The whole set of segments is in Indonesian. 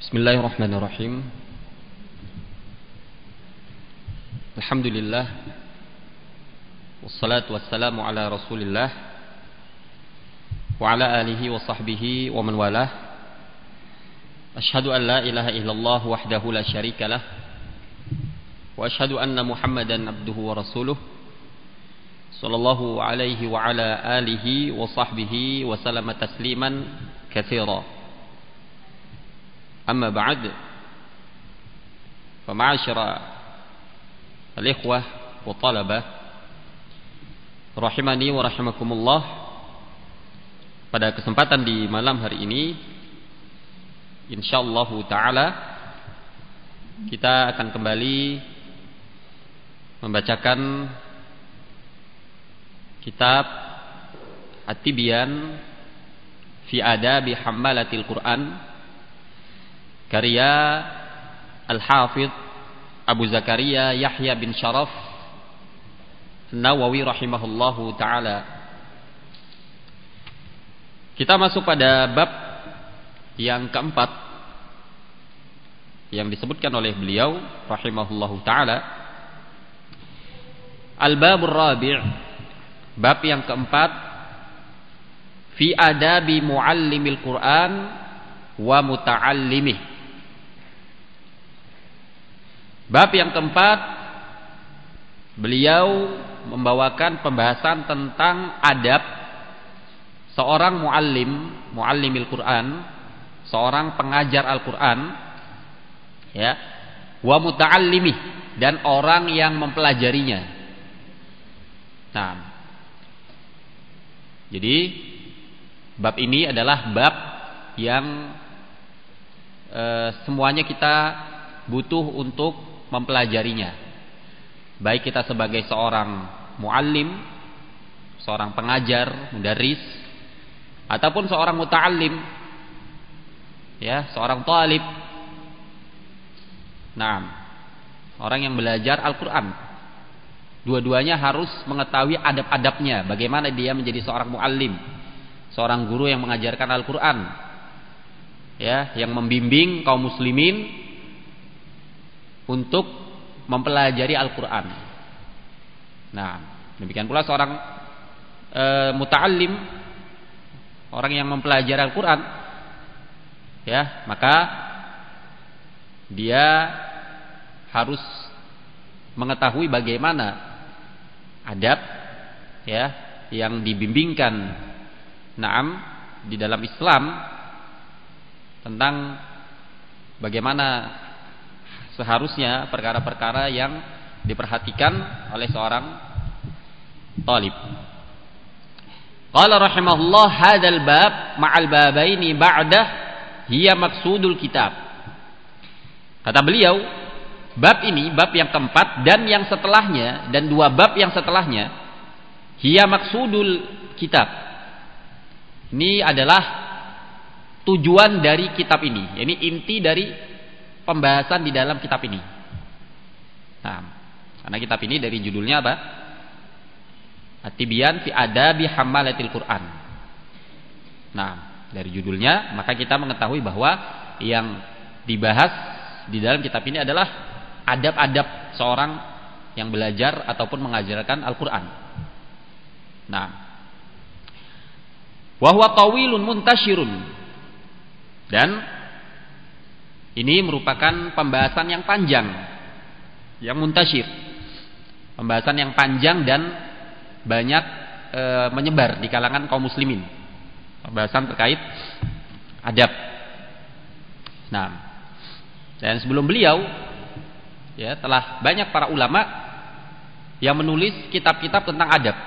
Bismillahirrahmanirrahim. Alhamdulillah. Wassalatu wassalamu ala Rasulillah wa ala alihi wa sahbihi wa man walah. Asyhadu an la ilaha illallah wahdahu la syarikalah wa asyhadu anna Muhammadan abduhu wa rasuluh sallallahu alaihi wa ala alihi wa sahbihi wa sallama tasliman katsira. Amma ba'd, fa ma'asyara al-ikhwah wa talabah rahimani wa rahimakumullah. Pada kesempatan di malam hari ini insyaallah taala kita akan kembali membacakan kitab At-Tibyan fi Adabi Hammalatil Quran karya Al-Hafidh Abu Zakaria Yahya bin Sharaf Nawawi rahimahullahu ta'ala. Kita masuk pada bab yang keempat yang disebutkan oleh beliau rahimahullahu ta'ala. Al-Babur Rabi', bab yang keempat, fi adabi muallimil Quran wa muta'allimih. Bab yang keempat, beliau membawakan pembahasan tentang adab seorang muallimil Quran, seorang pengajar Al-Quran, ya, wa muta'allimih, dan orang yang mempelajarinya. Nah, jadi bab ini adalah bab yang semuanya kita butuh untuk mempelajarinya, baik kita sebagai seorang muallim, seorang pengajar, mudarris, ataupun seorang muta'allim, ya, seorang talib. Nah, orang yang belajar Al-Quran, dua-duanya harus mengetahui adab-adabnya, bagaimana dia menjadi seorang muallim, seorang guru yang mengajarkan Al-Quran, ya, yang membimbing kaum muslimin untuk mempelajari Al-Quran. Nah, demikian pula seorang muta'allim, orang yang mempelajari Al-Quran, ya, maka dia harus mengetahui bagaimana adab, ya, yang dibimbingkan, naam, di dalam Islam, tentang bagaimana seharusnya perkara-perkara yang diperhatikan oleh seorang talib. Qala rahimahullah, hadzal bab ma'al babaini ba'dah hiya maksudul kitab. Kata beliau, bab ini, bab yang keempat dan yang setelahnya, dan dua bab yang setelahnya, hiya maksudul kitab. Ini adalah tujuan dari kitab ini. Ini inti dari pembahasan di dalam kitab ini. Nah, karena kitab ini dari judulnya apa? At-Tibyan fi Adabi Hammalatil Quran. Nah, dari judulnya maka kita mengetahui bahwa yang dibahas di dalam kitab ini adalah adab-adab seorang yang belajar ataupun mengajarkan Al-Quran. Nah, wa huwa tawilun muntashirun, dan ini merupakan pembahasan yang panjang, yang muntashir, pembahasan yang panjang dan banyak menyebar di kalangan kaum muslimin, pembahasan terkait adab. Nah, dan sebelum beliau, ya, telah banyak para ulama yang menulis kitab-kitab tentang adab,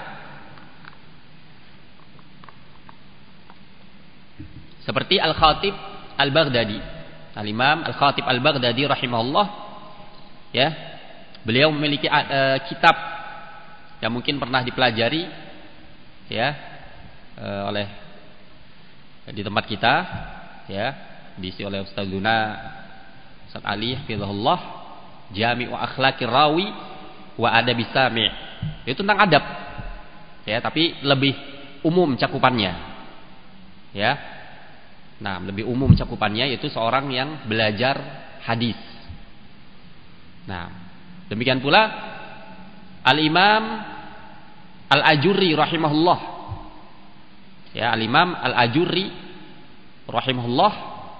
seperti Al-Khatib Al-Baghdadi, Al-Imam Al-Khatib Al-Baghdadi rahimahullah, ya, beliau memiliki kitab yang mungkin pernah dipelajari, ya, oleh di tempat kita, ya, diisi oleh Ustazuna Ustaz Ali hafizahullah, Jami'u Akhlaqir Rawi wa Adabi Sami'. Itu tentang adab, ya, tapi lebih umum cakupannya, ya. Nah, lebih umum cakupannya yaitu seorang yang belajar hadis. Nah, demikian pula Al-Imam Al-Ajurri rahimahullah. Ya, Al-Imam Al-Ajurri rahimahullah.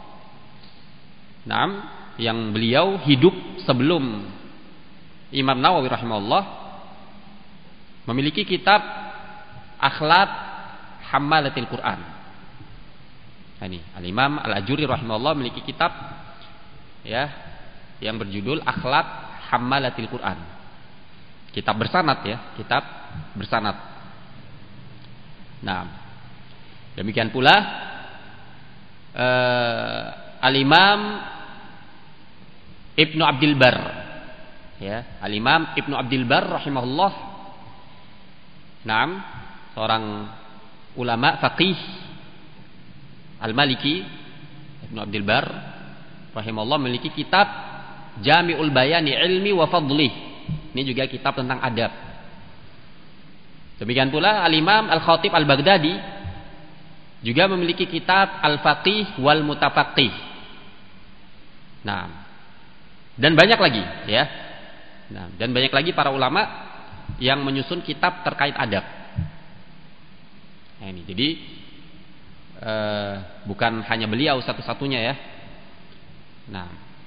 Nah, yang beliau hidup sebelum Imam Nawawi rahimahullah, memiliki kitab Akhlaq Hammalatil Quran. Nah, ini Al-Imam Al-Ajurri rahimahullah memiliki kitab ya yang berjudul Akhlaq Hammalatil Quran. Kitab bersanad ya, kitab bersanad. Nah, demikian pula Al-Imam Ibnu Abdul Bar, ya, Al-Imam Ibnu Abdul Bar rahimahullah. Naam, seorang ulama faqih Al-Maliki, Ibnu Abdul Bar rahimahullah memiliki kitab Jami'ul Bayani Ilmi wa Fadlih. Ini juga kitab tentang adab. Demikian pula Al-Imam Al-Khatib Al-Baghdadi juga memiliki kitab Al-Faqih wal Mutafaqih. Nah, dan banyak lagi ya. Nah, dan banyak lagi para ulama yang menyusun kitab terkait adab. Nah, ini jadi bukan hanya beliau satu-satunya ya. Nah,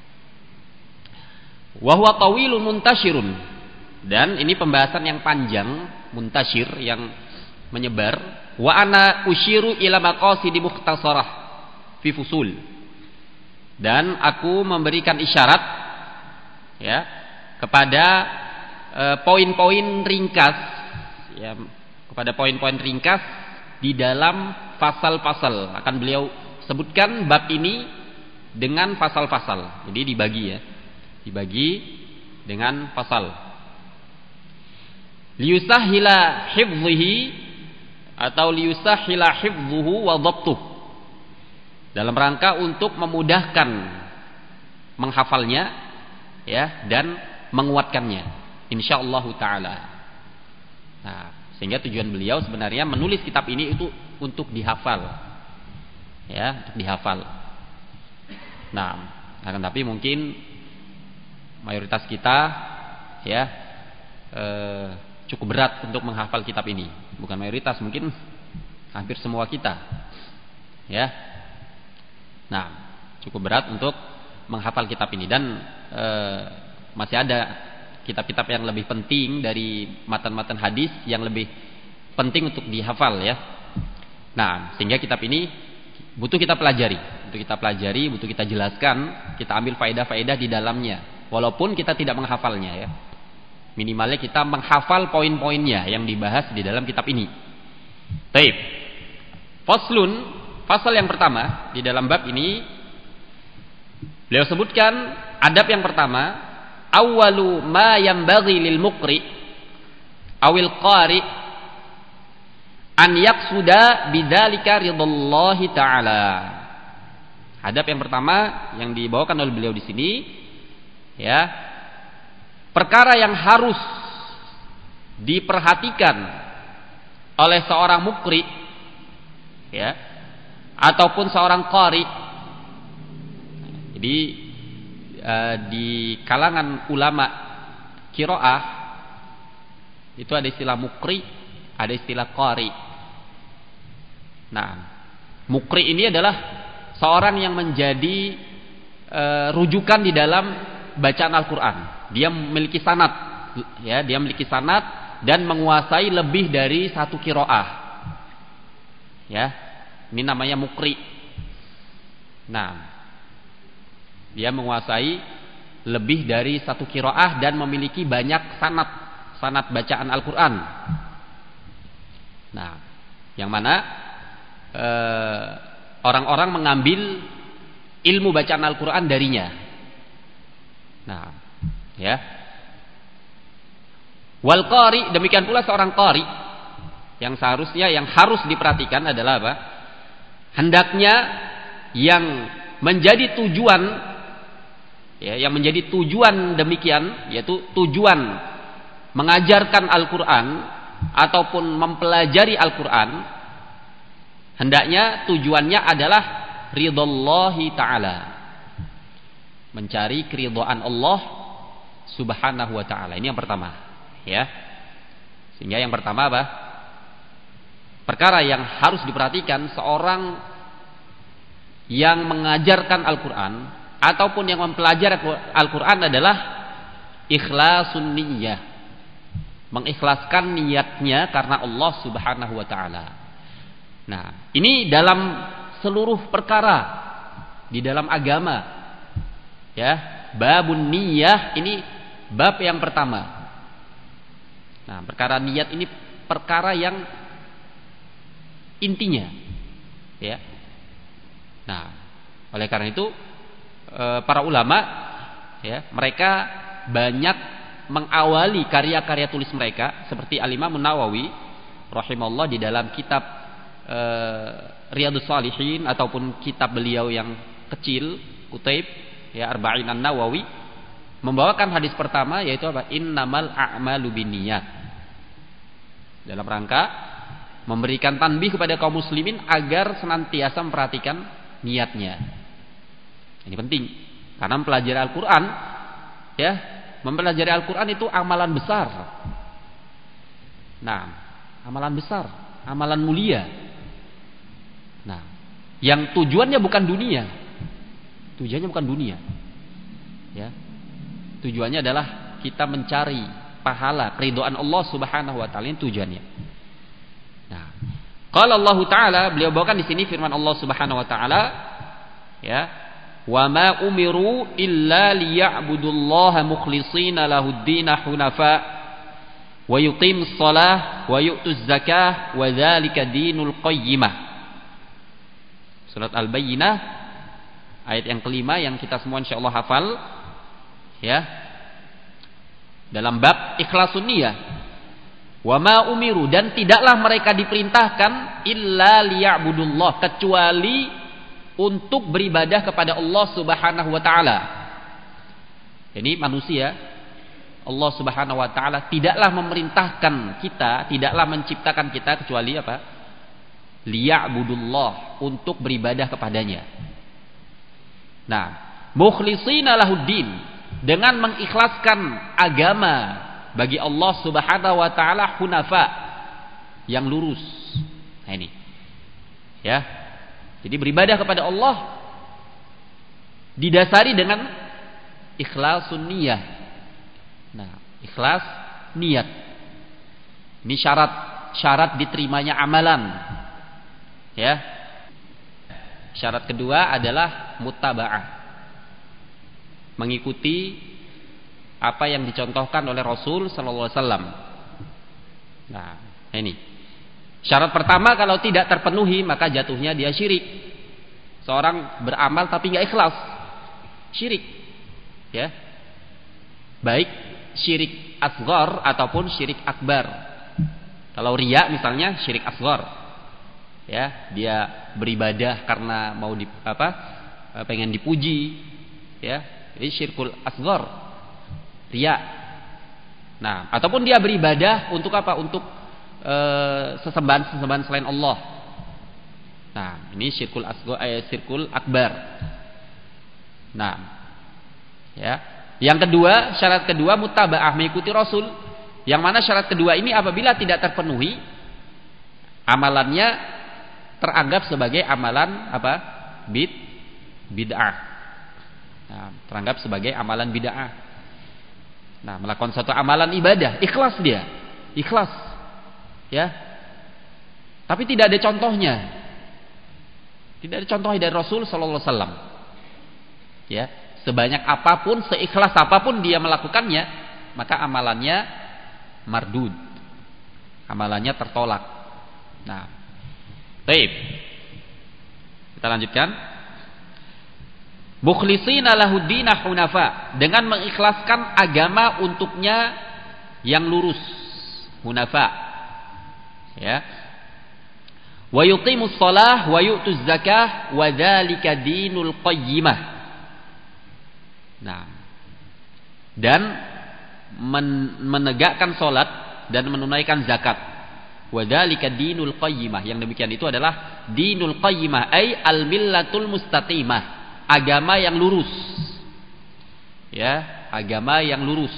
wa huwa tawilun muntashirun, dan ini pembahasan yang panjang, muntashir, yang menyebar. Wa ana usyiru ila maqasidi mukhtasarah fi fusul, dan aku memberikan isyarat ya kepada poin-poin ringkas ya, kepada poin-poin ringkas di dalam pasal-pasal. Akan beliau sebutkan bab ini dengan pasal-pasal. Jadi dibagi ya. Dibagi dengan pasal. Liyusahhila hifdhihi atau liyusahhila hifdhuhu wa dhabtuh. Dalam rangka untuk memudahkan menghafalnya ya dan menguatkannya insyaallah taala. Nah, sehingga tujuan beliau sebenarnya menulis kitab ini itu untuk dihafal. Ya, untuk dihafal. Nah, akan tapi mungkin mayoritas kita ya cukup berat untuk menghafal kitab ini. Bukan mayoritas, mungkin hampir semua kita. Ya. Nah, cukup berat untuk menghafal kitab ini, dan masih ada kitab-kitab yang lebih penting dari matan-matan hadis yang lebih penting untuk dihafal ya. Nah, sehingga kitab ini butuh kita pelajari, butuh kita jelaskan, kita ambil faedah-faedah di dalamnya. Walaupun kita tidak menghafalnya ya. Minimalnya kita menghafal poin-poinnya yang dibahas di dalam kitab ini. Baik. Faslun, pasal yang pertama di dalam bab ini beliau sebutkan adab yang pertama, awwalu ma yanbaghi lil muqri awil qari an yaqsuda bidzalika ridallahi taala. Adab yang pertama yang dibawakan oleh beliau di sini ya, perkara yang harus diperhatikan oleh seorang muqri ya, ataupun seorang qari. Jadi di kalangan ulama qiraah itu ada istilah muqri, ada istilah qari. Nah, muqri ini adalah seorang yang menjadi rujukan di dalam bacaan Al-Quran. Dia memiliki sanad, ya, dia memiliki sanad dan menguasai lebih dari satu qiraah. Ya, ini namanya muqri. Nah, dia menguasai lebih dari satu qiraah dan memiliki banyak sanad bacaan Al-Quran. Nah, yang mana orang-orang mengambil ilmu bacaan Al-Quran darinya. Nah, ya. Wal qari, demikian pula seorang qari yang seharusnya, yang harus diperhatikan adalah apa? Hendaknya yang menjadi tujuan ya, yang menjadi tujuan demikian, yaitu tujuan mengajarkan Al-Quran ataupun mempelajari Al-Quran, hendaknya tujuannya adalah ridallahi ta'ala. Mencari keridhaan Allah Subhanahu wa ta'ala. Ini yang pertama, ya. Sehingga yang pertama apa? Perkara yang harus diperhatikan seorang yang mengajarkan Al-Qur'an ataupun yang mempelajari Al-Qur'an adalah ikhlasun niyyah. Mengikhlaskan niatnya karena Allah Subhanahu wa ta'ala. Nah, ini dalam seluruh perkara di dalam agama. Ya, babun niyyah ini bab yang pertama. Nah, perkara niat ini perkara yang intinya. Ya. Nah, oleh karena itu para ulama ya, mereka banyak mengawali karya-karya tulis mereka seperti Al-Imam Nawawi rahimahullah di dalam kitab Riyadhus Shalihin ataupun kitab beliau yang kecil Kutaib ya Arba'in An-Nawawi membawakan hadis pertama yaitu apa? Innamal a'malu binniyat. Dalam rangka memberikan tanbih kepada kaum muslimin agar senantiasa memperhatikan niatnya. Ini penting karena mempelajari Al-Qur'an ya, mempelajari Al-Qur'an itu amalan besar. Nah, amalan besar, amalan mulia. Nah, yang tujuannya bukan dunia. Tujuannya bukan dunia. Ya. Tujuannya adalah kita mencari pahala, keridhaan Allah Subhanahu wa taala, itu tujuannya. Nah, qala Allah taala, beliau bawakan di sini firman Allah Subhanahu wa taala, ya, wa ma umiru illa liya'budullaha mukhlishina lahud-din hunafa wa yuqimus shalah wa yu'tuz zakah wa dzalika dinul qayyimah. Surat Al-Bayyinah ayat yang kelima yang kita semua insyaallah hafal, ya, dalam bab ikhlasun niyah. Wa ma umiru, dan tidaklah mereka diperintahkan illa liya'budullah, kecuali untuk beribadah kepada Allah Subhanahu wa taala. Ini manusia, Allah Subhanahu wa taala tidaklah memerintahkan kita, tidaklah menciptakan kita kecuali apa? Liya'budullah, untuk beribadah kepadanya. Nah, mukhlishina lahuddin, dengan mengikhlaskan agama bagi Allah Subhanahu wa taala, hunafa, yang lurus. Nah ini. Ya. Jadi beribadah kepada Allah didasari dengan ikhlasun niyah. Nah, ikhlas niat. Ini syarat diterimanya amalan. Ya. Syarat kedua adalah muttaba'ah, mengikuti apa yang dicontohkan oleh Rasul sallallahu alaihi wasallam. Nah, ini. Syarat pertama kalau tidak terpenuhi maka jatuhnya dia syirik. Seorang beramal tapi enggak ikhlas, syirik. Ya. Baik syirik asghar ataupun syirik akbar. Kalau riya misalnya syirik asghar. Ya, dia beribadah karena mau pengen dipuji, ya, ini syirkul asghar, riya. Nah, ataupun dia beribadah untuk apa? Untuk sesembahan selain Allah. Nah, ini syirkul asghar, syirkul akbar. Nah, ya. Yang kedua, syarat kedua muttaba'ah, mengikuti Rasul. Yang mana syarat kedua ini apabila tidak terpenuhi, amalannya teranggap sebagai amalan apa? Bid'ah. Nah, teranggap sebagai amalan bid'ah. Nah, melakukan suatu amalan ibadah, ikhlas dia. Ikhlas. Ya. Tapi tidak ada contohnya. Tidak ada contohnya dari Rasul sallallahu alaihi wasallam. Ya, sebanyak apapun, seikhlas apapun dia melakukannya, maka amalannya mardud. Amalannya tertolak. Nah, baik. Kita lanjutkan. Mukhlishina lahuddin hunafa, dengan mengikhlaskan agama untuknya yang lurus, hunafa. Ya. Wa yuqimus shalah wa yu'tuz zakah wa dzalika dinul qayyimah. Nah, dan menegakkan salat dan menunaikan zakat. Wa dzalika dinul qayyimah. Yang demikian itu adalah dinul qayyimah, ay al-millatul mustaqimah, agama yang lurus. Ya, agama yang lurus.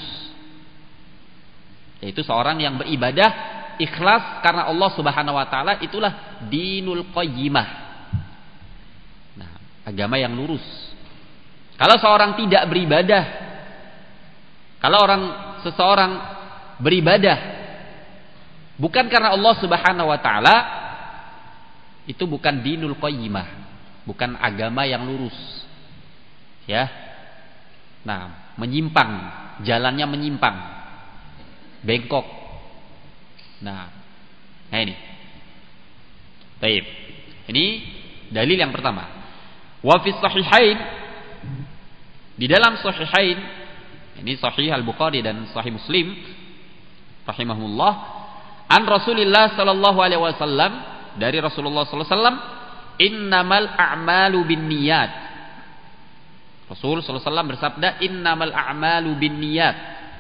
Yaitu seorang yang beribadah ikhlas karena Allah Subhanahu wa taala, itulah dinul qayyimah. Nah, agama yang lurus. Kalau seorang tidak beribadah, kalau seseorang beribadah bukan karena Allah Subhanahu wa taala, itu bukan dinul qayyimah, bukan agama yang lurus. Ya. Nah, menyimpang, jalannya menyimpang, bengkok. Nah ini. Baik. Ini dalil yang pertama. Wa fi sahihain, di dalam sahihain, ini sahih Al-Bukhari dan sahih Muslim rahimahullah, an Rasulillah sallallahu alaihi wasallam, dari Rasulullah sallallahu alaihi wasallam, innamal a'malu binniyat. Rasul sallallahu alaihi wasallam bersabda, innamal a'malu binniyat.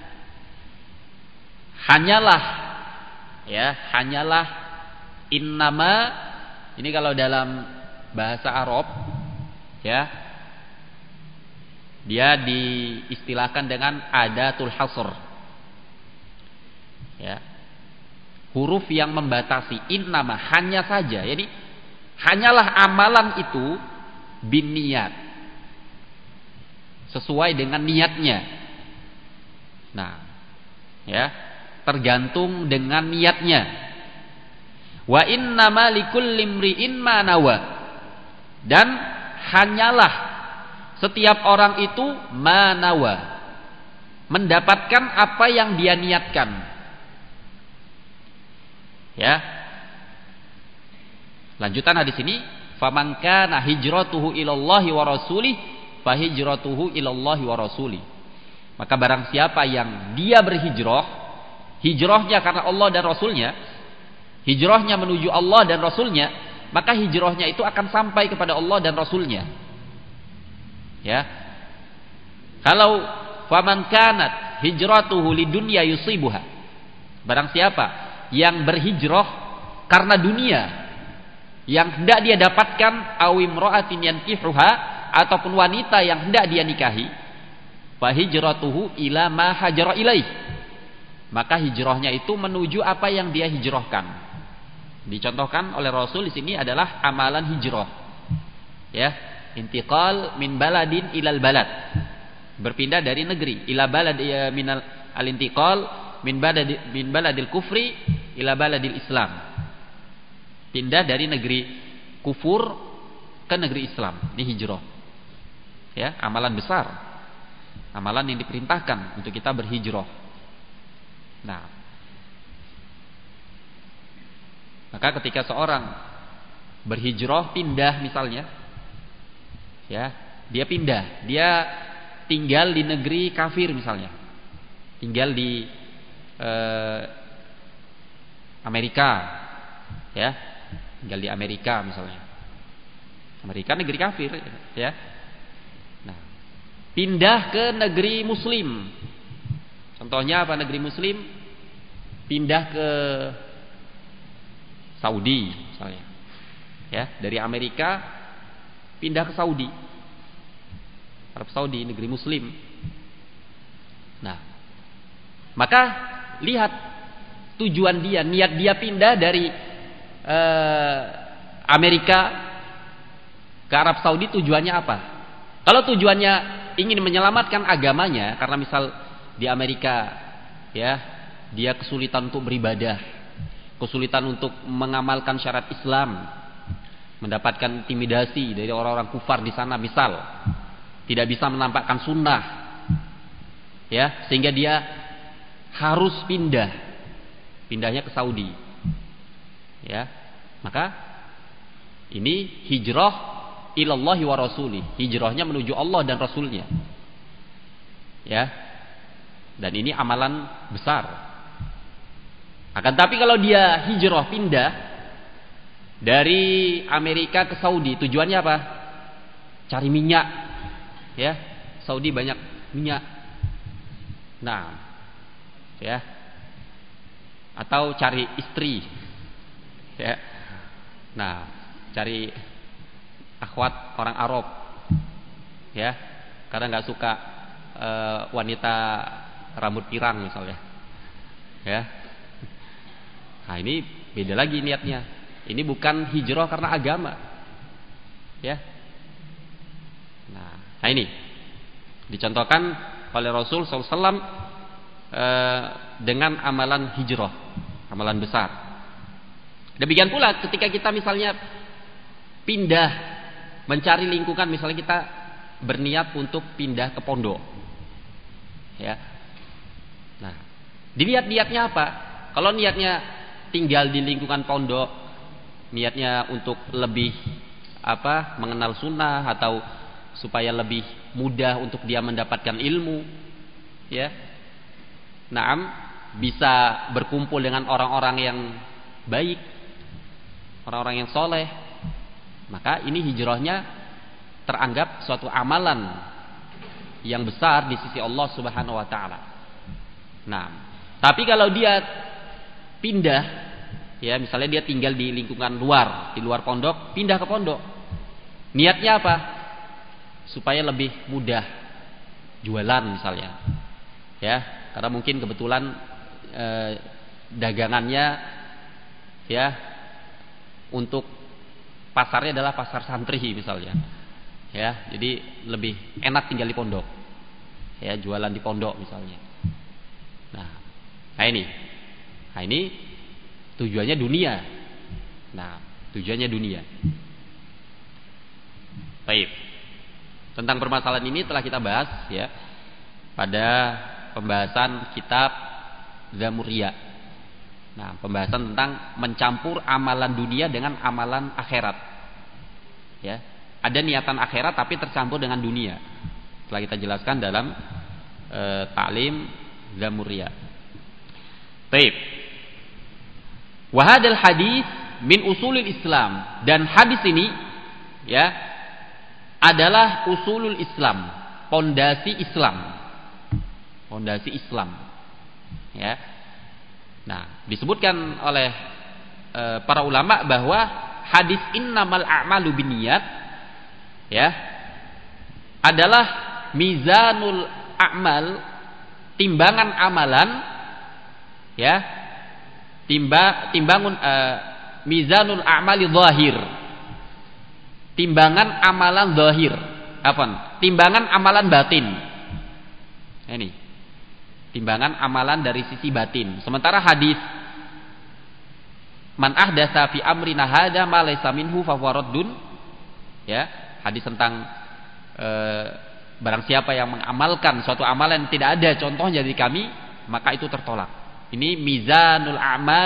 Hanyalah, ya, hanyalah, innama, ini kalau dalam bahasa Arab, ya, dia diistilahkan dengan adatul hasr. Ya. Huruf yang membatasi, innama, hanya saja. Jadi hanyalah amalan itu binniyat, sesuai dengan niatnya. Nah, ya, tergantung dengan niatnya. Wa innama likulli imri'in ma nawa, dan hanyalah setiap orang itu ma nawa, mendapatkan apa yang dia niatkan. Ya. Lanjutan hadis ini, faman kana hijratuhu ilallahi wa rasulih fahijratuhu ilallahi wa rasulih. Maka barang siapa yang dia berhijrah, hijrahnya karena Allah dan Rasulnya, hijrahnya menuju Allah dan Rasulnya, maka hijrahnya itu akan sampai kepada Allah dan Rasulnya. Ya. Kalau faman kanat hijratuhu lidunya yusibuha, barang siapa yang berhijrah karena dunia yang hendak dia dapatkan, awim ro'atin yankihuha, ataupun wanita yang hendak dia nikahi, fa hijratuhu ila ma hajara ilaih, maka hijrahnya itu menuju apa yang dia hijrahkan. Dicontohkan oleh Rasul di sini adalah amalan hijrah. Ya, intiqal min baladin ilal balad, berpindah dari negeri, ila balad, ya, minal al-intiqal min baladil kufri ila baladil Islam. Pindah dari negeri kufur ke negeri Islam. Ini hijrah. Ya, amalan besar. Amalan yang diperintahkan untuk kita berhijrah. Nah, maka ketika seorang berhijrah, pindah misalnya, ya, dia pindah, dia tinggal di negeri kafir misalnya, tinggal di Amerika, ya, tinggal di Amerika misalnya. Amerika negeri kafir, ya. Nah, pindah ke negeri Muslim. Contohnya apa negeri Muslim? Pindah ke Saudi misalnya, ya, dari Amerika pindah ke Saudi, Arab Saudi, negeri Muslim. Nah, maka lihat tujuan dia, niat dia pindah dari Amerika ke Arab Saudi, tujuannya apa? Kalau tujuannya ingin menyelamatkan agamanya, karena misal di Amerika, ya, dia kesulitan untuk beribadah, kesulitan untuk mengamalkan syarat Islam, mendapatkan intimidasi dari orang-orang kufar di sana, misal tidak bisa menampakkan sunnah, ya, sehingga dia harus pindahnya ke Saudi, ya, maka ini hijrah ilallahi wa rasulih, hijrahnya menuju Allah dan Rasulnya, ya, dan ini amalan besar. Akan tapi kalau dia hijrah pindah dari Amerika ke Saudi, tujuannya apa? Cari minyak, ya, Saudi banyak minyak. Nah, ya, atau cari istri, Ya. Nah, cari akhwat orang Arab. Ya. Karena nggak suka wanita rambut pirang misalnya. Ya. Nah, ini beda lagi niatnya. Ini bukan hijrah karena agama. Ya. Nah ini dicontohkan oleh Rasul SAW dengan amalan hijrah, amalan besar. Demikian pula ketika kita misalnya pindah mencari lingkungan, misalnya kita berniat untuk pindah ke pondok, ya. Nah, dilihat niatnya apa? Kalau niatnya tinggal di lingkungan pondok, niatnya untuk lebih mengenal sunnah atau supaya lebih mudah untuk dia mendapatkan ilmu, ya. Naam, bisa berkumpul dengan orang-orang yang baik, orang-orang yang soleh, maka ini hijrahnya teranggap suatu amalan yang besar di sisi Allah Subhanahu wa taala. Nah, tapi kalau dia pindah, ya, misalnya dia tinggal di lingkungan luar, di luar pondok, pindah ke pondok. Niatnya apa? Supaya lebih mudah jualan misalnya, ya, karena mungkin kebetulan dagangannya, ya, untuk pasarnya adalah pasar santri misalnya, ya, jadi lebih enak tinggal di pondok, ya, jualan di pondok misalnya. Nah ini tujuannya dunia. Nah, tujuannya dunia. Baik. Tentang permasalahan ini telah kita bahas, ya, pada pembahasan kitab Zamuriyah. Nah, pembahasan tentang mencampur amalan dunia dengan amalan akhirat. Ya, ada niatan akhirat tapi tercampur dengan dunia. Telah kita jelaskan dalam Ta'lim Zamuriyah. Baik. Wa hadzal hadis min usulil Islam, dan hadis ini, ya, adalah usulul Islam, pondasi Islam. Pondasi Islam. Ya. Nah, disebutkan oleh para ulama bahwa hadis innamal a'malu binniyat, ya, adalah mizanul a'mal, timbangan amalan, ya. Mizanul a'mali zahir. Timbangan amalan zahir. Timbangan amalan batin. Ini. Timbangan amalan dari sisi batin. Sementara hadis man ahdatsa fi amrina hadza ma laysa minhu fa huwa raddun, ya, hadis tentang barang siapa yang mengamalkan suatu amalan yang tidak ada contohnya dari kami, maka itu tertolak. Ini mizanul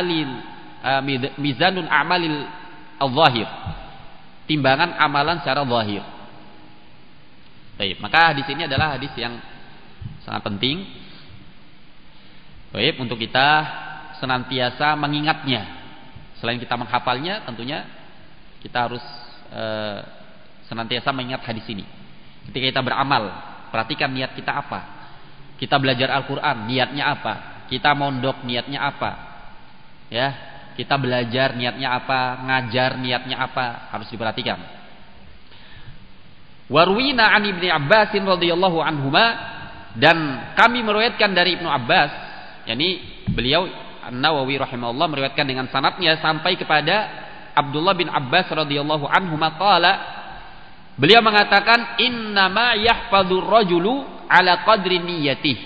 a'malil al-zahir. Timbangan amalan secara zahir. Baik, maka hadis ini adalah hadis yang sangat penting. Baik, untuk kita senantiasa mengingatnya. Selain kita menghafalnya, tentunya kita harus senantiasa mengingat hadis ini. Ketika kita beramal, perhatikan niat kita apa. Kita belajar Al-Quran, niatnya apa. Kita mondok, niatnya apa. Ya, kita belajar niatnya apa, ngajar niatnya apa, harus diperhatikan. Warwina an Ibnu Abbas radhiyallahu anhuma, dan kami meriwayatkan dari Ibnu Abbas, yakni beliau An-Nawawi rahimahullah meriwayatkan dengan sanadnya sampai kepada Abdullah bin Abbas radhiyallahu anhuma qala, beliau mengatakan innama yahfadzur rajulu ala qadri niyyatihi.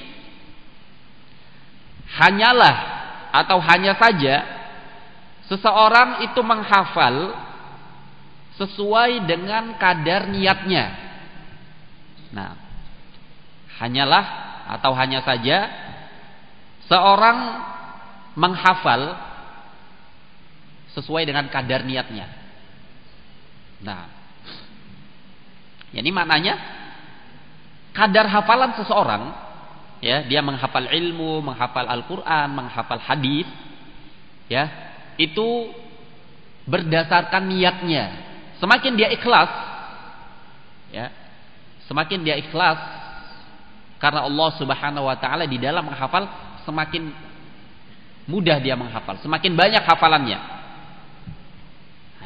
Hanyalah atau hanya saja seseorang itu menghafal sesuai dengan kadar niatnya. Nah, hanyalah atau hanya saja seorang menghafal sesuai dengan kadar niatnya. Nah, ini maknanya kadar hafalan seseorang, ya, dia menghafal ilmu, menghafal Al-Quran, menghafal hadis, ya, itu berdasarkan niatnya. Semakin dia ikhlas, ya, semakin dia ikhlas karena Allah Subhanahu wa taala di dalam menghafal, semakin mudah dia menghafal, semakin banyak hafalannya.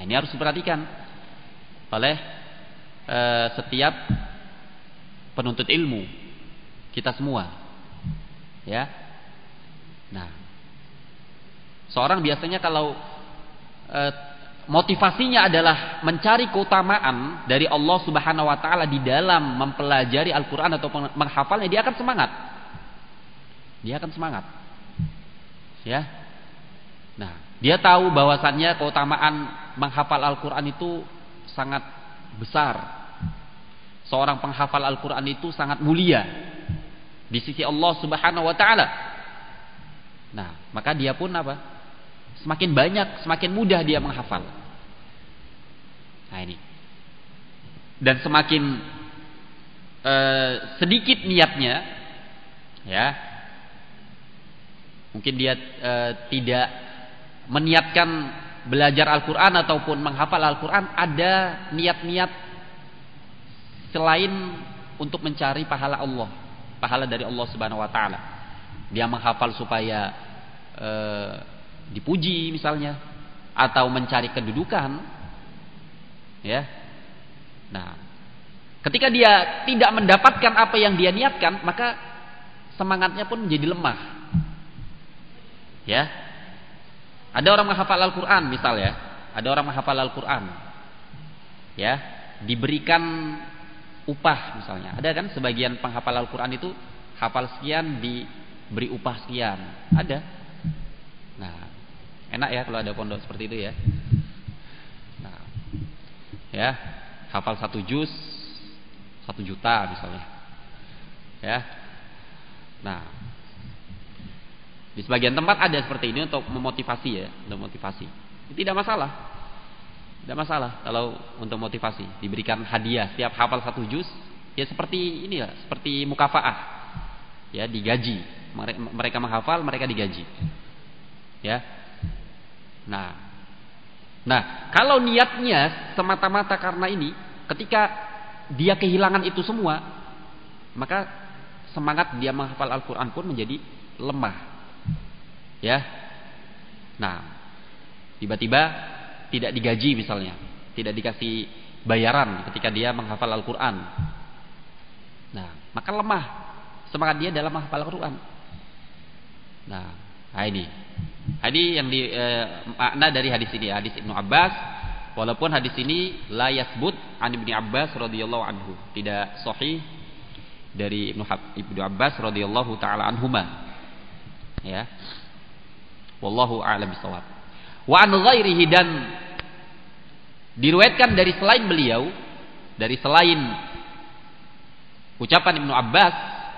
ini harus diperhatikan oleh setiap penuntut ilmu kita semua. Ya. Nah, seorang biasanya kalau motivasinya adalah mencari keutamaan dari Allah Subhanahu wa taala di dalam mempelajari Al-Qur'an atau menghafalnya, dia akan semangat. Dia akan semangat. Ya. Nah, dia tahu bahwasannya keutamaan menghafal Al-Qur'an itu sangat besar. Seorang penghafal Al-Qur'an itu sangat mulia di sisi Allah Subhanahu wa taala. Nah, maka dia pun apa? Semakin banyak, semakin mudah dia menghafal. Nah ini. Dan semakin sedikit niatnya, ya, mungkin dia tidak meniatkan belajar Al-Quran ataupun menghafal Al-Quran, ada niat-niat selain untuk mencari pahala Allah, pahala dari Allah Subhanahu Wa Taala. Dia menghafal supaya dipuji misalnya, atau mencari kedudukan, ya. Nah, ketika dia tidak mendapatkan apa yang dia niatkan, maka semangatnya pun menjadi lemah, ya. Ada orang menghafal Al-Quran misalnya, ada orang menghafal Al-Quran, ya, diberikan upah misalnya. Ada kan sebagian penghafal Al-Quran itu hafal sekian diberi upah sekian, ada. Nah, enak ya kalau ada pondok seperti itu ya. Nah, ya, hafal 1 juz 1 juta misalnya, ya. Nah, di sebagian tempat ada seperti ini untuk memotivasi, ya, untuk motivasi. Tidak masalah, tidak masalah kalau untuk motivasi diberikan hadiah setiap hafal 1 juz, ya seperti inilah, seperti mukafaah, ya, digaji. Mereka menghafal, mereka digaji, ya. Nah, kalau niatnya semata-mata karena ini, ketika dia kehilangan itu semua, maka semangat dia menghafal Al-Quran pun menjadi lemah, ya. Nah, tiba-tiba tidak digaji misalnya, tidak dikasih bayaran ketika dia menghafal Al-Quran. Nah, maka lemah semangat dia dalam menghafal Al-Quran. Nah, ini yang makna dari hadis ini, hadis Ibnu Abbas. Walaupun hadis ini la yasbut an Ibnu Abbas radhiyallahu anhu, tidak sahih dari Ibnu Abbas radhiyallahu taala anhuma, ya. Wallahu a'lam bishawab. Wa an ghairihi, dan diriwayatkan dari selain beliau, dari selain ucapan Ibnu Abbas,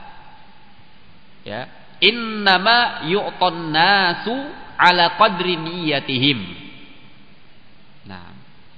ya, innama yu'ton nasu ala qadri niyatihim. Nah,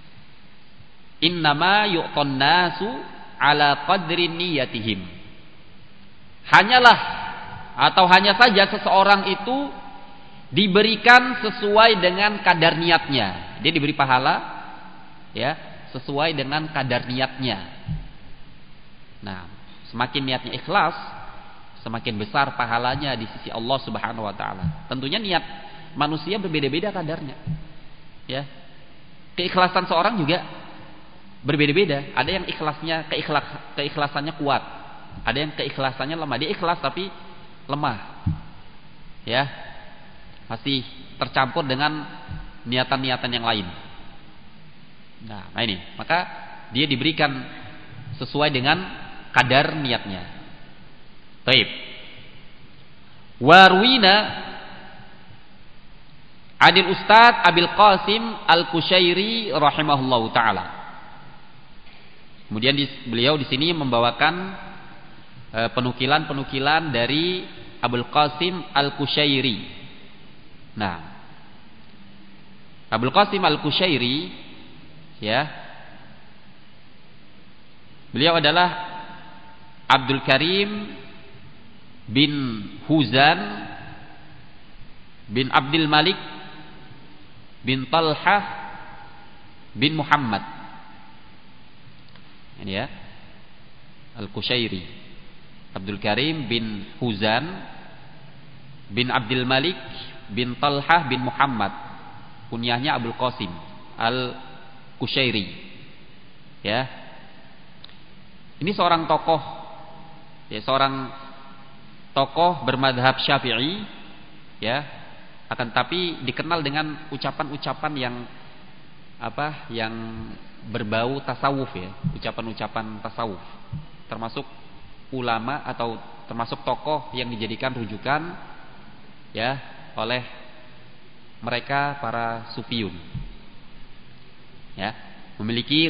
innama yu'ton nasu ala qadri niyatihim. Hanyalah atau hanya saja seseorang itu diberikan sesuai dengan kadar niatnya. Dia diberi pahala, ya, sesuai dengan kadar niatnya. Nah, semakin niatnya ikhlas, semakin besar pahalanya di sisi Allah Subhanahu wa taala. Tentunya niat manusia berbeda-beda kadarnya, ya. Keikhlasan seorang juga berbeda-beda. Ada yang ikhlasnya keikhlasannya kuat, ada yang keikhlasannya lemah. Dia ikhlas tapi lemah, ya, masih tercampur dengan niatan-niatan yang lain. Nah ini, maka dia diberikan sesuai dengan kadar niatnya. Baik. Warwina Adil Ustadz Abil Qasim Al-Kushairi rahimahullahu taala. Kemudian beliau di sini membawakan penukilan-penukilan dari Abul Qasim Al-Kushairi. Nah, Abul Qasim Al-Kushairi, ya, beliau adalah Abdul Karim bin Huzan bin Abdul Malik bin Talhah bin Muhammad. Ini ya, Al-Kushairi, Abdul Karim bin Huzan bin Abdul Malik bin Talhah bin Muhammad. Kunyahnya Abul Qasim Kusyairi. Ya. Ini seorang tokoh, ya, seorang tokoh bermadhab Syafi'i, ya. Akan tapi dikenal dengan ucapan-ucapan yang yang berbau tasawuf, ya, ucapan-ucapan tasawuf. Termasuk ulama atau termasuk tokoh yang dijadikan rujukan, ya, oleh mereka para sufiyun. Ya, memiliki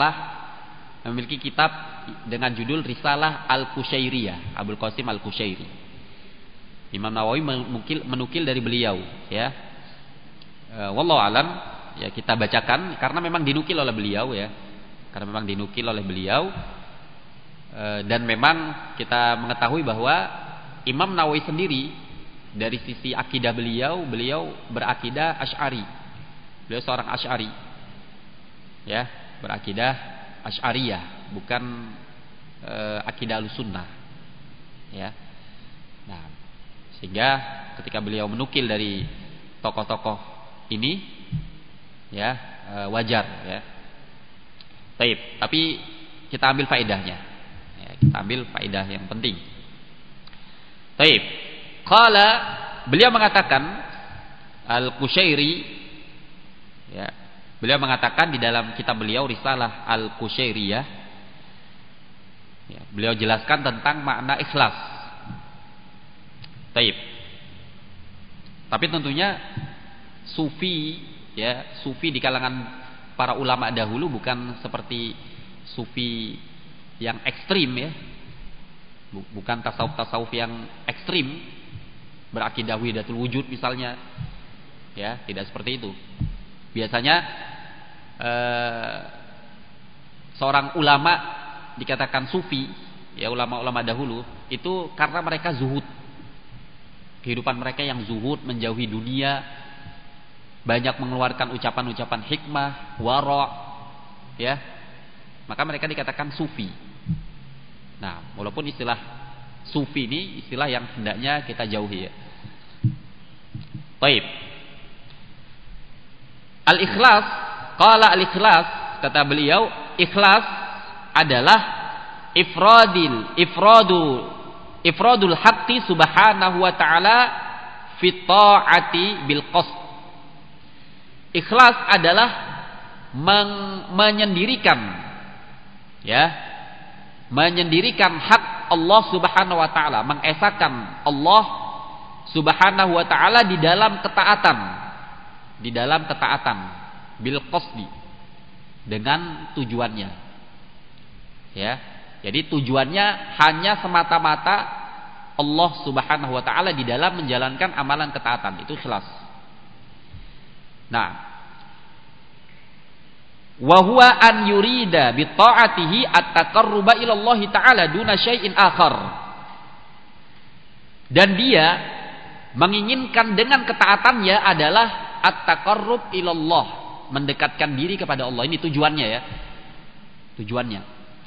kitab dengan judul Risalah Al-Kusyairiyah, Abul Qasim Al-Kusyairi. Imam Nawawi menukil dari beliau, ya. Wallahu alam, ya, kita bacakan karena memang dinukil oleh beliau, ya. Karena memang dinukil oleh beliau, dan memang kita mengetahui bahwa Imam Nawawi sendiri dari sisi akidah beliau berakidah Asy'ari. Beliau seorang Asy'ari. Ya, berakidah Asy'ariyah, bukan akidah Ahlussunnah. Ya. Nah, sehingga ketika beliau menukil dari tokoh-tokoh ini, ya, wajar, ya. Baik, tapi kita ambil faedahnya. Ya, kita ambil faedah yang penting. Baik. Qala, beliau mengatakan Al-Kusyairi, ya, beliau mengatakan di dalam kitab beliau Risalah Al-Kusyairiyah, ya, beliau jelaskan tentang makna ikhlas. Baik. Tapi tentunya sufi, ya, sufi di kalangan para ulama dahulu bukan seperti sufi yang ekstrim, ya. Bukan tasawuf yang ekstrim, berakidah wahidatul wujud misalnya, ya, tidak seperti itu. Biasanya seorang ulama dikatakan sufi, ya, ulama-ulama dahulu itu karena mereka zuhud, kehidupan mereka yang zuhud, menjauhi dunia, banyak mengeluarkan ucapan-ucapan hikmah, wara', ya, maka mereka dikatakan sufi. Nah, walaupun istilah sufi ini istilah yang hendaknya kita jauhi, ya. Baik. Al-ikhlas, qala al-ikhlas, kata beliau, ikhlas adalah ifradul haqqi subhanahu wa ta'ala fi ta'ati bil qasd. Ikhlas adalah menyendirikan, ya, menyendirikan hak Allah Subhanahu wa taala, mengesahkan Allah Subhanahu wa taala di dalam ketaatan bil qasdi, dengan tujuannya, ya. Jadi tujuannya hanya semata-mata Allah Subhanahu wa taala di dalam menjalankan amalan ketaatan, itu ikhlas. Nah, wa huwa an yurida bi ta'atihi at-taqarruba ila Allah taala duna syai'in akhar. Dan dia menginginkan dengan ketaatannya adalah at-taqarrub ila Allah, mendekatkan diri kepada Allah. Ini tujuannya, ya. Tujuannya.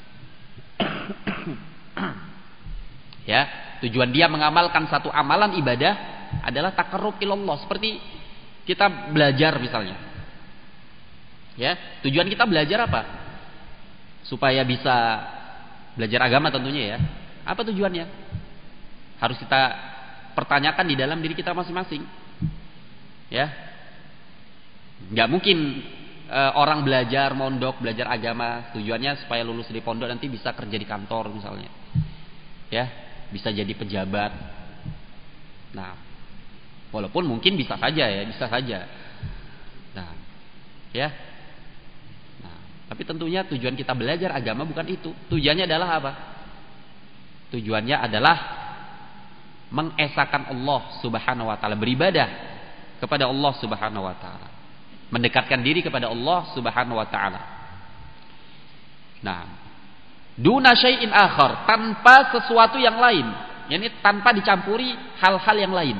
Ya, tujuan dia mengamalkan satu amalan ibadah adalah taqarrub ila Allah, seperti kita belajar misalnya. Ya, tujuan kita belajar apa? Supaya bisa belajar agama tentunya, ya. Apa tujuannya? Harus kita pertanyakan di dalam diri kita masing-masing. Ya. Enggak mungkin orang belajar mondok, belajar agama tujuannya supaya lulus dari pondok nanti bisa kerja di kantor misalnya. Ya, bisa jadi pejabat. Nah, walaupun mungkin bisa saja, ya, bisa saja. Nah, ya. Nah, tapi tentunya tujuan kita belajar agama bukan itu. Tujuannya adalah apa? Tujuannya adalah mengesahkan Allah Subhanahu wa taala, beribadah kepada Allah Subhanahu wa taala, mendekatkan diri kepada Allah Subhanahu wa taala. Nah, duna syai'in akhar, tanpa sesuatu yang lain, yakni tanpa dicampuri hal-hal yang lain.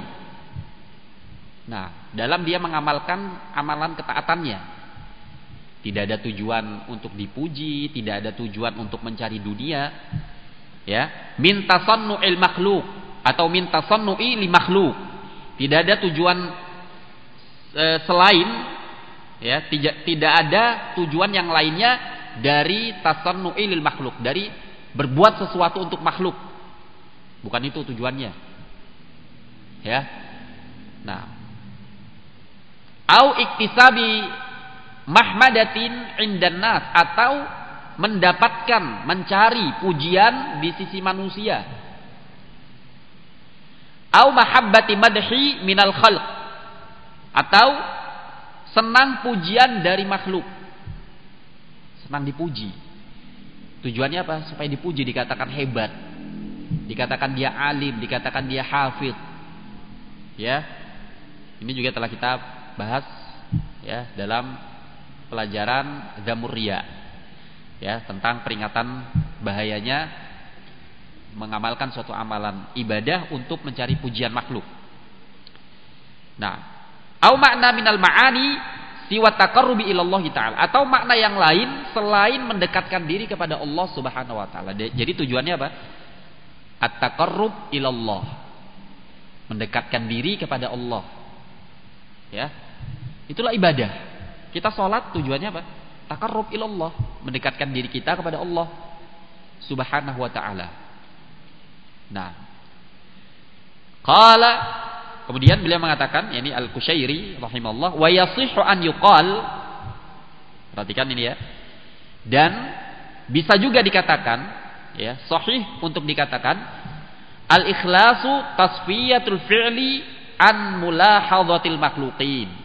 Nah, dalam dia mengamalkan amalan ketaatannya, tidak ada tujuan untuk dipuji, tidak ada tujuan untuk mencari dunia, ya, min tasannu'il makhluk atau min tasannu'i li makhluk. Tidak ada tujuan selain Ya, tidak ada tujuan yang lainnya dari tasannu'i lil makhluk, dari berbuat sesuatu untuk makhluk. Bukan itu tujuannya. Ya. Nah, au iktisabi mahmadatin indan nas, atau mendapatkan, mencari pujian di sisi manusia. Au mahabbati madhi minal khalq, atau senang pujian dari makhluk. Senang dipuji. Tujuannya apa? Supaya dipuji, dikatakan hebat, dikatakan dia alim, dikatakan dia hafidh. Ya. Ini juga telah kita bahas ya dalam pelajaran Dzamur Riya. Ya, tentang peringatan bahayanya mengamalkan suatu amalan ibadah untuk mencari pujian makhluk. Nah, au makna minal ma'ani siwa taqarrubi ilallah ta'ala, atau makna yang lain selain mendekatkan diri kepada Allah Subhanahu wa taala. Jadi tujuannya apa? At-taqarrub ilallah, mendekatkan diri kepada Allah. Ya. Itulah ibadah. Kita sholat tujuannya apa? Taqarrub ilallah, mendekatkan diri kita kepada Allah Subhanahu wa taala. Nah, qala, kemudian beliau mengatakan, yakni Al-Qushairi rahimahullah, wa yasihhu an yuqal, perhatikan ini ya, dan bisa juga dikatakan, ya, sahih untuk dikatakan, al-ikhlasu tasfiyatul fi'li an mulahadhatil makhluqin.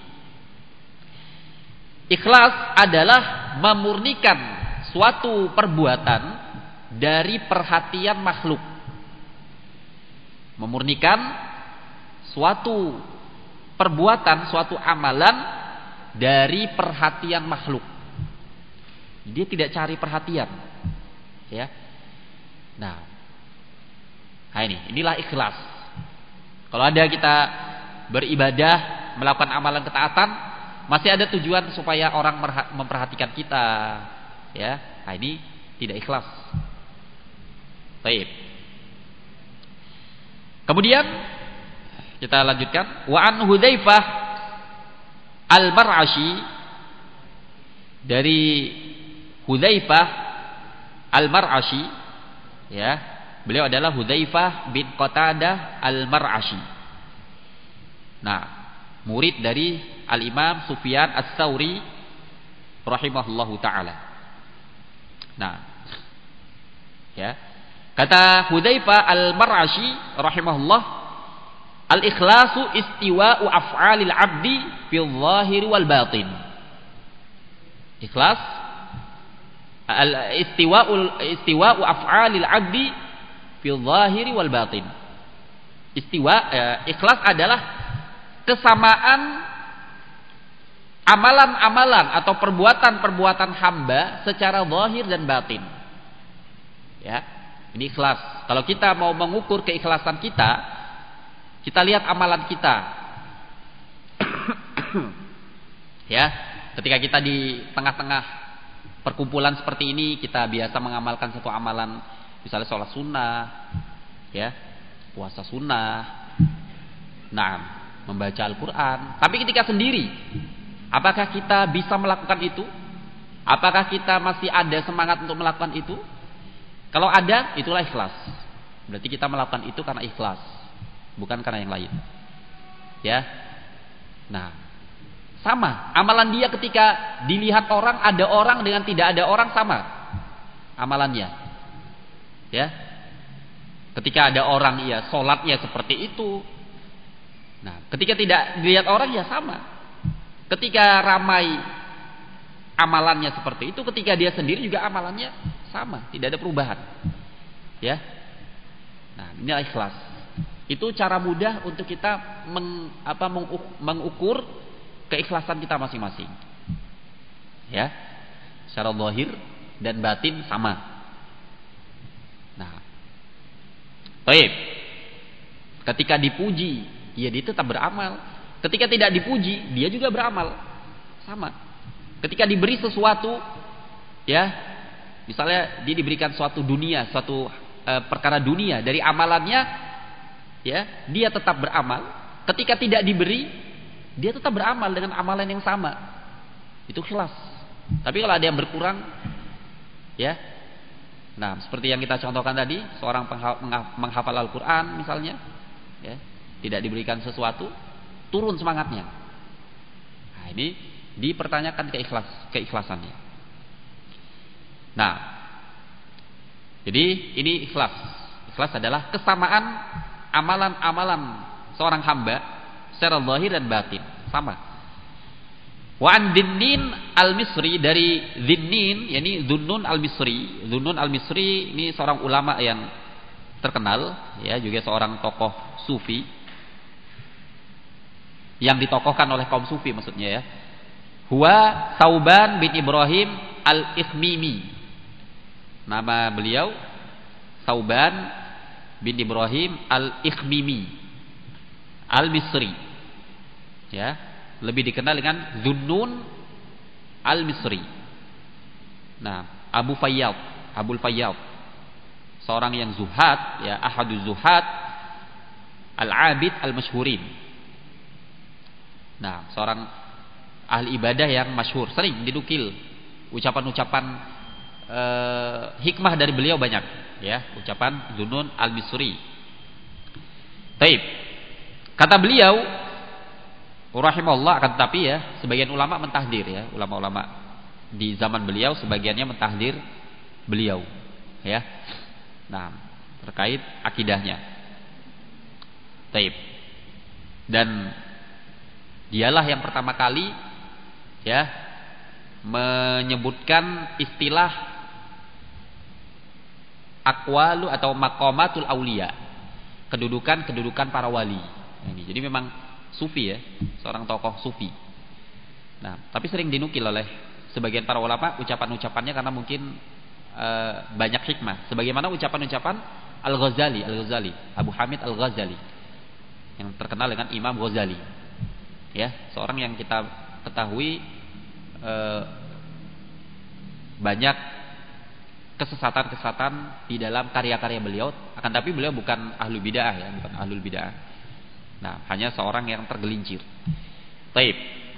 Ikhlas adalah memurnikan suatu perbuatan dari perhatian makhluk. Memurnikan suatu perbuatan, suatu amalan dari perhatian makhluk. Dia tidak cari perhatian. Ya. Nah, inilah ikhlas. Kalau ada kita beribadah, melakukan amalan ketaatan, masih ada tujuan supaya orang memperhatikan kita, ya. Nah, ini tidak ikhlas. Baik. Kemudian kita lanjutkan, wa an Hudzaifah al-Mar'ashi, dari Hudzaifah al-Mar'ashi, ya. Beliau adalah Hudzaifah bin Qatadah al-Mar'ashi. Nah, murid dari Al-Imam Sufyan Ats-Tsauri rahimahullahu taala. Nah, ya. Kata Hudzaifah al-Mar'ashi rahimahullah, al-ikhlasu istiwa'u af'alil 'abdi fil zahir wal batin. Ikhlas istiwa'u af'alil 'abdi fil zahir wal batin. Ikhlas adalah kesamaan amalan-amalan atau perbuatan-perbuatan hamba secara zahir dan batin. Ya, ini ikhlas. Kalau kita mau mengukur keikhlasan kita, kita lihat amalan kita. Ya, ketika kita di tengah-tengah perkumpulan seperti ini, kita biasa mengamalkan satu amalan, misalnya sholat sunnah, ya, puasa sunnah, membaca Al-Quran. Tapi ketika sendiri, apakah kita bisa melakukan itu? Apakah kita masih ada semangat untuk melakukan itu? Kalau ada, itulah ikhlas. Berarti kita melakukan itu karena ikhlas, bukan karena yang lain. Ya. Nah, sama amalan dia ketika dilihat orang, ada orang dengan tidak ada orang, sama amalannya. Ya. Ketika ada orang, ya sholatnya seperti itu. Nah, ketika tidak dilihat orang, ya sama. Ketika ramai, amalannya seperti itu. Ketika dia sendiri juga amalannya sama, tidak ada perubahan. Ya. Nah, ini ikhlas. Itu cara mudah untuk kita mengukur keikhlasan kita masing-masing. Ya. Secara zahir dan batin sama. Nah. Baik. Ketika dipuji, ya dia tetap beramal. Ketika tidak dipuji, dia juga beramal. Sama. Ketika diberi sesuatu, ya, misalnya dia diberikan suatu dunia, suatu perkara dunia dari amalannya, ya, dia tetap beramal. Ketika tidak diberi, dia tetap beramal dengan amalan yang sama. Itu ikhlas. Tapi kalau ada yang berkurang, ya. Nah, seperti yang kita contohkan tadi, seorang menghafal Al-Qur'an misalnya, ya, tidak diberikan sesuatu, turun semangatnya. Nah, ini dipertanyakan keikhlasannya. Nah, jadi ini ikhlas. Ikhlas adalah kesamaan amalan-amalan seorang hamba secara zahir dan batin, sama. Wa an Dhinnin al-Misri, dari Dhinnin, yakni Dhunnun al-Misri. Dhunnun al-Misri ini seorang ulama yang terkenal, ya, juga seorang tokoh sufi yang ditokohkan oleh kaum sufi maksudnya, ya. Huwa Thauban bin Ibrahim al-Ikhmimi. Nama beliau Thauban bin Ibrahim al-Ikhmimi al-Misri, ya. Lebih dikenal dengan Dhunnun al-Misri. Nah, Abul Fayyad, seorang yang zuhad, ya, ahadu zuhad al-abid al-masyhurin. Nah, seorang ahli ibadah yang masyhur, sering dinukil ucapan-ucapan hikmah dari beliau banyak, ya, ucapan Dhunnun al-Misri. Taib. Kata beliau rahimahullah, akan tetapi, ya, sebagian ulama mentahdir, ya, ulama-ulama di zaman beliau sebagiannya mentahdir beliau, ya. Nah, terkait akidahnya. Taib. Dan dialah yang pertama kali, ya, menyebutkan istilah aqwalu atau maqamatul auliya, kedudukan para wali. Ini jadi memang sufi, ya, seorang tokoh sufi. Nah, tapi sering dinukil oleh sebagian para ulama ucapan-ucapannya karena mungkin banyak hikmah. Sebagaimana ucapan-ucapan Al-Ghazali, Abu Hamid Al-Ghazali, yang terkenal dengan Imam Ghazali. Ya, seorang yang kita ketahui banyak kesesatan-kesesatan di dalam karya-karya beliau, akan tapi beliau bukan ahlul bid'ah, ya, bukan ahlul bid'ah. Nah, hanya seorang yang tergelincir. Taib.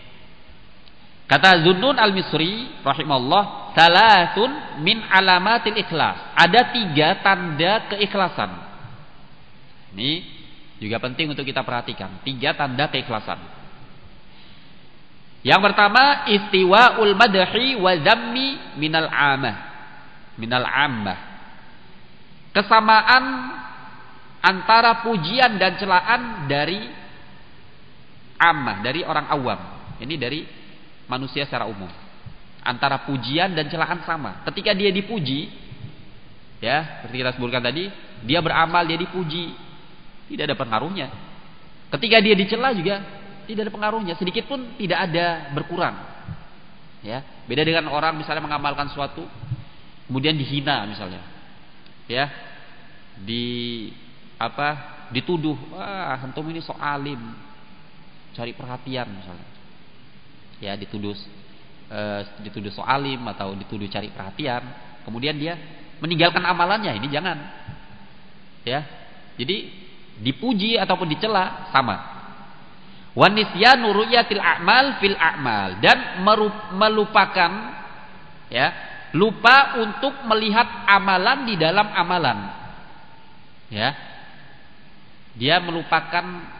Kata Dhunnun al-Misri rahimahullah, salatun min alamatil ikhlas. Ada 3 tanda keikhlasan. Ini juga penting untuk kita perhatikan. 3 tanda keikhlasan. Yang pertama, istiwa'ul madhi wa dhammi minal ammah. Kesamaan antara pujian dan celaan dari ammah, dari orang awam. Ini dari manusia secara umum. Antara pujian dan celaan sama. Ketika dia dipuji, ya, seperti kita sebutkan tadi, dia beramal, dia dipuji, tidak ada pengaruhnya. Ketika dia dicela juga tidak ada pengaruhnya, sedikit pun tidak ada berkurang. Ya, beda dengan orang misalnya mengamalkan sesuatu kemudian dihina misalnya. Ya. Dituduh, wah, antum ini sok alim, cari perhatian misalnya, ya, dituduh sok alim atau dituduh cari perhatian, kemudian dia meninggalkan amalannya, ini jangan, ya. Jadi dipuji ataupun dicela sama. Wa nisyanu ru'yatil a'mal fil a'mal, dan melupakan, ya, lupa untuk melihat amalan di dalam amalan, ya. Dia melupakan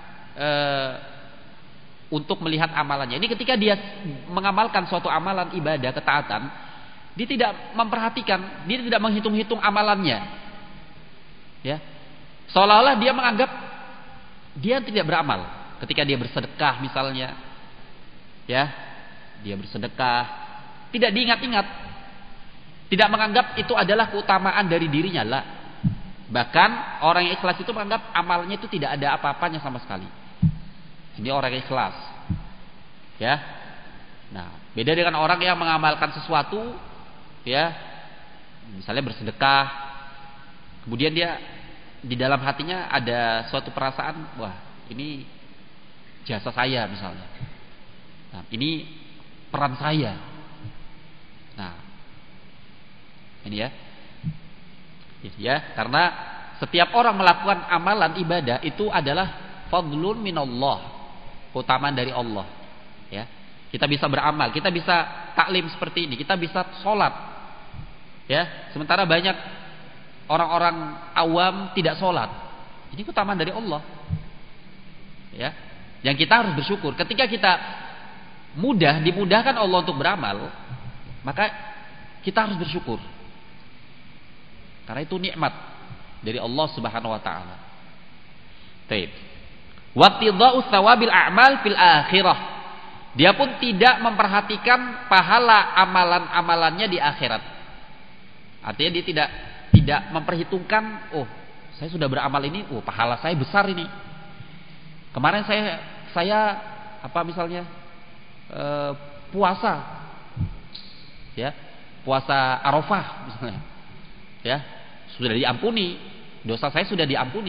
untuk melihat amalannya. Ini ketika dia mengamalkan suatu amalan ibadah, ketaatan, dia tidak memperhatikan, dia tidak menghitung-hitung amalannya. Ya. Seolah-olah dia menganggap dia tidak beramal. Ketika dia bersedekah misalnya, ya, dia bersedekah, tidak diingat-ingat, tidak menganggap itu adalah keutamaan dari dirinya, lah. Bahkan orang yang ikhlas itu menganggap amalnya itu tidak ada apa-apanya sama sekali. Ini orang yang ikhlas, ya. Nah, beda dengan orang yang mengamalkan sesuatu, ya, misalnya bersedekah, kemudian dia di dalam hatinya ada suatu perasaan, wah, ini jasa saya misalnya, nah, ini peran saya. Nah, ini, ya, karena setiap orang melakukan amalan ibadah itu adalah fadlun minallah, keutamaan dari Allah, ya. Kita bisa beramal, kita bisa taklim seperti ini, kita bisa sholat. Ya, sementara banyak orang-orang awam tidak sholat. Ini keutamaan dari Allah. Ya, yang kita harus bersyukur. Ketika kita dimudahkan Allah untuk beramal, maka kita harus bersyukur. Karena itu nikmat dari Allah Subhanahu wa taala. Baik. Wattidha'u tsawabil a'mal fil akhirah. Dia pun tidak memperhatikan pahala amalan-amalannya di akhirat. Artinya dia tidak memperhitungkan, oh, saya sudah beramal ini, oh, pahala saya besar ini. Kemarin saya apa misalnya puasa, ya, puasa Arafah misalnya, ya, sudah diampuni, dosa saya sudah diampuni.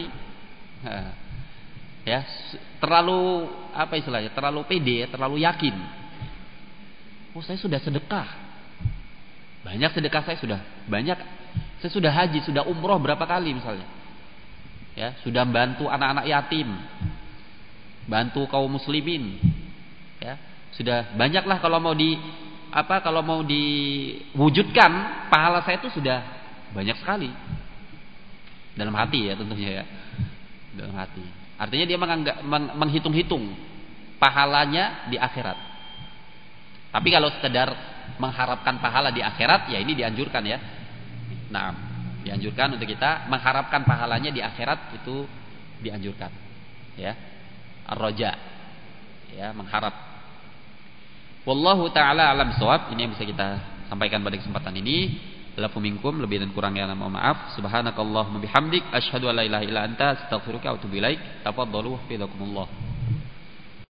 Ya, terlalu apa istilahnya, terlalu pede, terlalu yakin. Oh, saya sudah sedekah. Banyak sedekah saya sudah banyak. Saya sudah haji, sudah umroh berapa kali misalnya. Ya, sudah bantu anak-anak yatim. Bantu kaum muslimin. Ya, sudah banyaklah kalau mau diwujudkan pahala saya itu sudah banyak sekali. Dalam hati ya tentunya ya. Dalam hati. Artinya dia menghitung-hitung pahalanya di akhirat. Tapi kalau sekedar mengharapkan pahala di akhirat, ya ini dianjurkan ya. Nah, dianjurkan untuk kita mengharapkan pahalanya di akhirat, itu dianjurkan. Ya. Ar-raja. Ya, mengharap. Wallahu taala alam shawab. Ini yang bisa kita sampaikan pada kesempatan ini. Lafu minkum, lebih dan kurangnya mohon maaf. Subhanakallahumma bihamdik asyhadu an la ilaha illa anta astaghfiruka wa atubu ilaik. Tafadhalu hafizakumullah.